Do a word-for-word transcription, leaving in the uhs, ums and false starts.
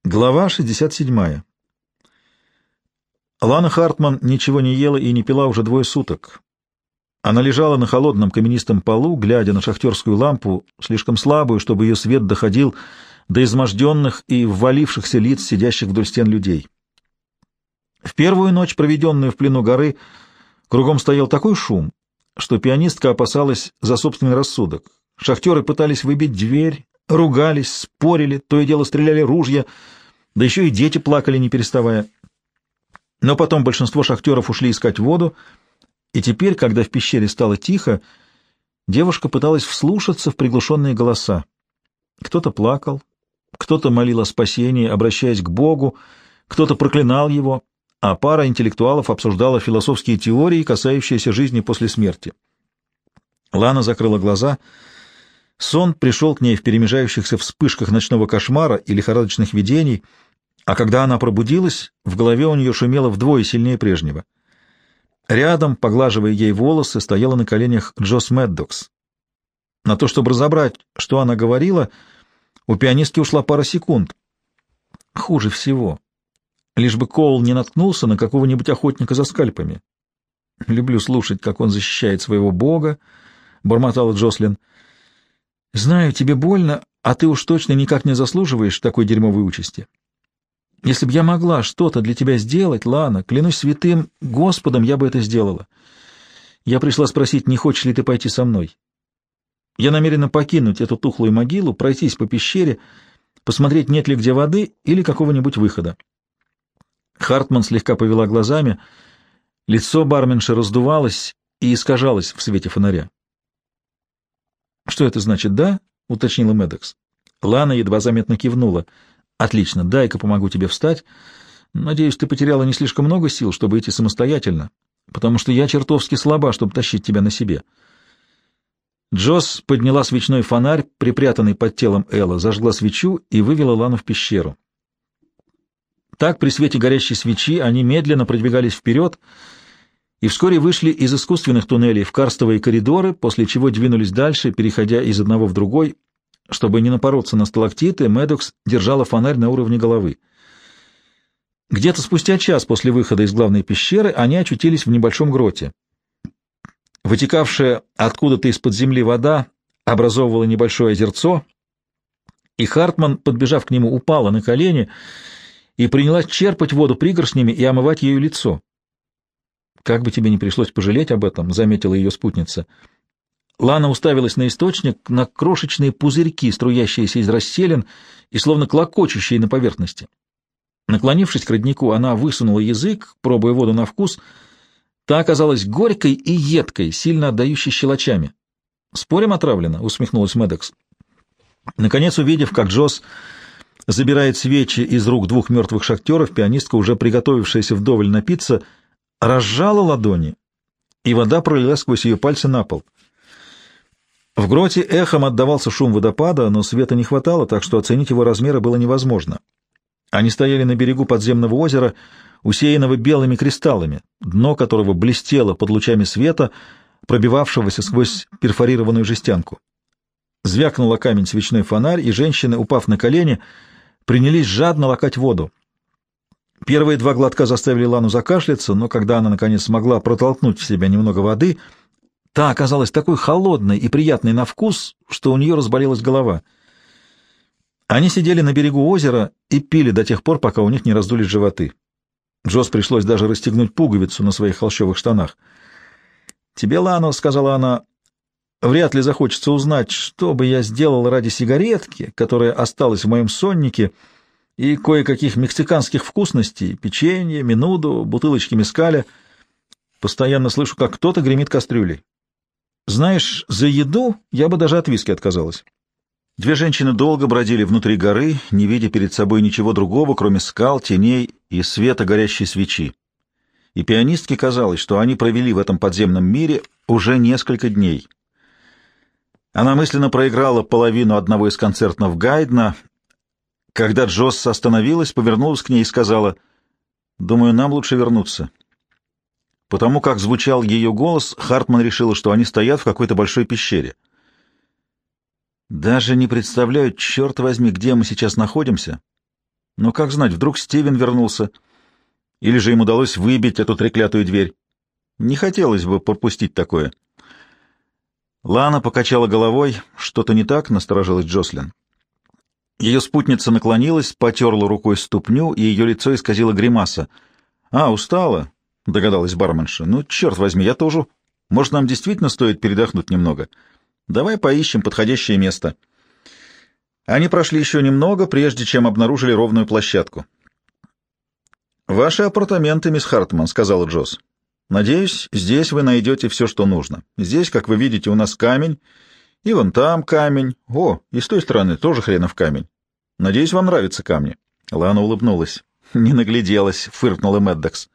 Глава шестьдесят семь. Лана Хартман ничего не ела и не пила уже двое суток. Она лежала на холодном каменистом полу, глядя на шахтерскую лампу, слишком слабую, чтобы ее свет доходил до изможденных и ввалившихся лиц, сидящих вдоль стен людей. В первую ночь, проведенную в плену горы, кругом стоял такой шум, что пианистка опасалась за собственный рассудок. Шахтеры пытались выбить дверь, ругались, спорили, то и дело стреляли ружья, да еще и дети плакали, не переставая. Но потом большинство шахтеров ушли искать воду, и теперь, когда в пещере стало тихо, девушка пыталась вслушаться в приглушенные голоса. Кто-то плакал, кто-то молил о спасении, обращаясь к Богу, кто-то проклинал его, а пара интеллектуалов обсуждала философские теории, касающиеся жизни после смерти. Лана закрыла глаза. Сон пришел к ней в перемежающихся вспышках ночного кошмара и лихорадочных видений, а когда она пробудилась, в голове у нее шумело вдвое сильнее прежнего. Рядом, поглаживая ей волосы, стояла на коленях Джосс Меддокс. На то, чтобы разобрать, что она говорила, у пианистки ушла пара секунд. Хуже всего. Лишь бы Коул не наткнулся на какого-нибудь охотника за скальпами. «Люблю слушать, как он защищает своего бога», — бормотала Джослин. «Знаю, тебе больно, а ты уж точно никак не заслуживаешь такой дерьмовой участи. Если бы я могла что-то для тебя сделать, Лана, клянусь святым Господом, я бы это сделала. Я пришла спросить, не хочешь ли ты пойти со мной. Я намерена покинуть эту тухлую могилу, пройтись по пещере, посмотреть, нет ли где воды или какого-нибудь выхода». Хартман слегка повела глазами, лицо барменши раздувалось и искажалось в свете фонаря. «Что это значит, да?» — уточнила Медекс. Лана едва заметно кивнула. «Отлично, дай-ка помогу тебе встать. Надеюсь, ты потеряла не слишком много сил, чтобы идти самостоятельно, потому что я чертовски слаба, чтобы тащить тебя на себе». Джосс подняла свечной фонарь, припрятанный под телом Элла, зажгла свечу и вывела Лану в пещеру. Так, при свете горящей свечи, они медленно продвигались вперед и вскоре вышли из искусственных туннелей в карстовые коридоры, после чего двинулись дальше, переходя из одного в другой. Чтобы не напороться на сталактиты, Медокс держала фонарь на уровне головы. Где-то спустя час после выхода из главной пещеры они очутились в небольшом гроте. Вытекавшая откуда-то из-под земли вода образовывала небольшое озерцо, и Хартман, подбежав к нему, упала на колени и принялась черпать воду пригоршнями и омывать ею лицо. «Как бы тебе не пришлось пожалеть об этом», — заметила ее спутница. Лана уставилась на источник, на крошечные пузырьки, струящиеся из расселин и словно клокочущие на поверхности. Наклонившись к роднику, она высунула язык, пробуя воду на вкус. Та оказалась горькой и едкой, сильно отдающей щелочами. «Спорим, отравлена?» — усмехнулась Медекс. Наконец, увидев, как Джосс забирает свечи из рук двух мертвых шахтеров, пианистка, уже приготовившаяся вдоволь напиться, разжала ладони, и вода пролилась сквозь ее пальцы на пол. В гроте эхом отдавался шум водопада, но света не хватало, так что оценить его размеры было невозможно. Они стояли на берегу подземного озера, усеянного белыми кристаллами, дно которого блестело под лучами света, пробивавшегося сквозь перфорированную жестянку. Звякнула камень свечной фонарь, и женщины, упав на колени, принялись жадно лакать воду. Первые два глотка заставили Лану закашляться, но когда она, наконец, смогла протолкнуть в себя немного воды, та оказалась такой холодной и приятной на вкус, что у нее разболелась голова. Они сидели на берегу озера и пили до тех пор, пока у них не раздулись животы. Джосс пришлось даже расстегнуть пуговицу на своих холщовых штанах. «Тебе, Лана, — сказала она, — вряд ли захочется узнать, что бы я сделал ради сигаретки, которая осталась в моем соннике, и кое-каких мексиканских вкусностей, печенье, менуду, бутылочки мескаля. Постоянно слышу, как кто-то гремит кастрюлей. Знаешь, за еду я бы даже от виски отказалась». Две женщины долго бродили внутри горы, не видя перед собой ничего другого, кроме скал, теней и света горящей свечи. И пианистке казалось, что они провели в этом подземном мире уже несколько дней. Она мысленно проиграла половину одного из концертов Гайдна. Когда Джосс остановилась, повернулась к ней и сказала: «Думаю, нам лучше вернуться». Потому как звучал ее голос, Хартман решила, что они стоят в какой-то большой пещере. «Даже не представляю, черт возьми, где мы сейчас находимся. Но как знать, вдруг Стивен вернулся, или же им удалось выбить эту треклятую дверь. Не хотелось бы пропустить такое. Лана покачала головой. Что-то не так, насторожилась Джослин. Ее спутница наклонилась, потерла рукой ступню, и ее лицо исказило гримаса. «А, устала?» — догадалась барменша. «Ну, черт возьми, я тоже. Может, нам действительно стоит передохнуть немного? Давай поищем подходящее место». Они прошли еще немного, прежде чем обнаружили ровную площадку. «Ваши апартаменты, мисс Хартман», — сказала Джосс. «Надеюсь, здесь вы найдете все, что нужно. Здесь, как вы видите, у нас камень, и вон там камень. О, и с той стороны тоже хренов камень. Надеюсь, вам нравятся камни». Лана улыбнулась. «Не нагляделась», — фыркнула Мэддокс.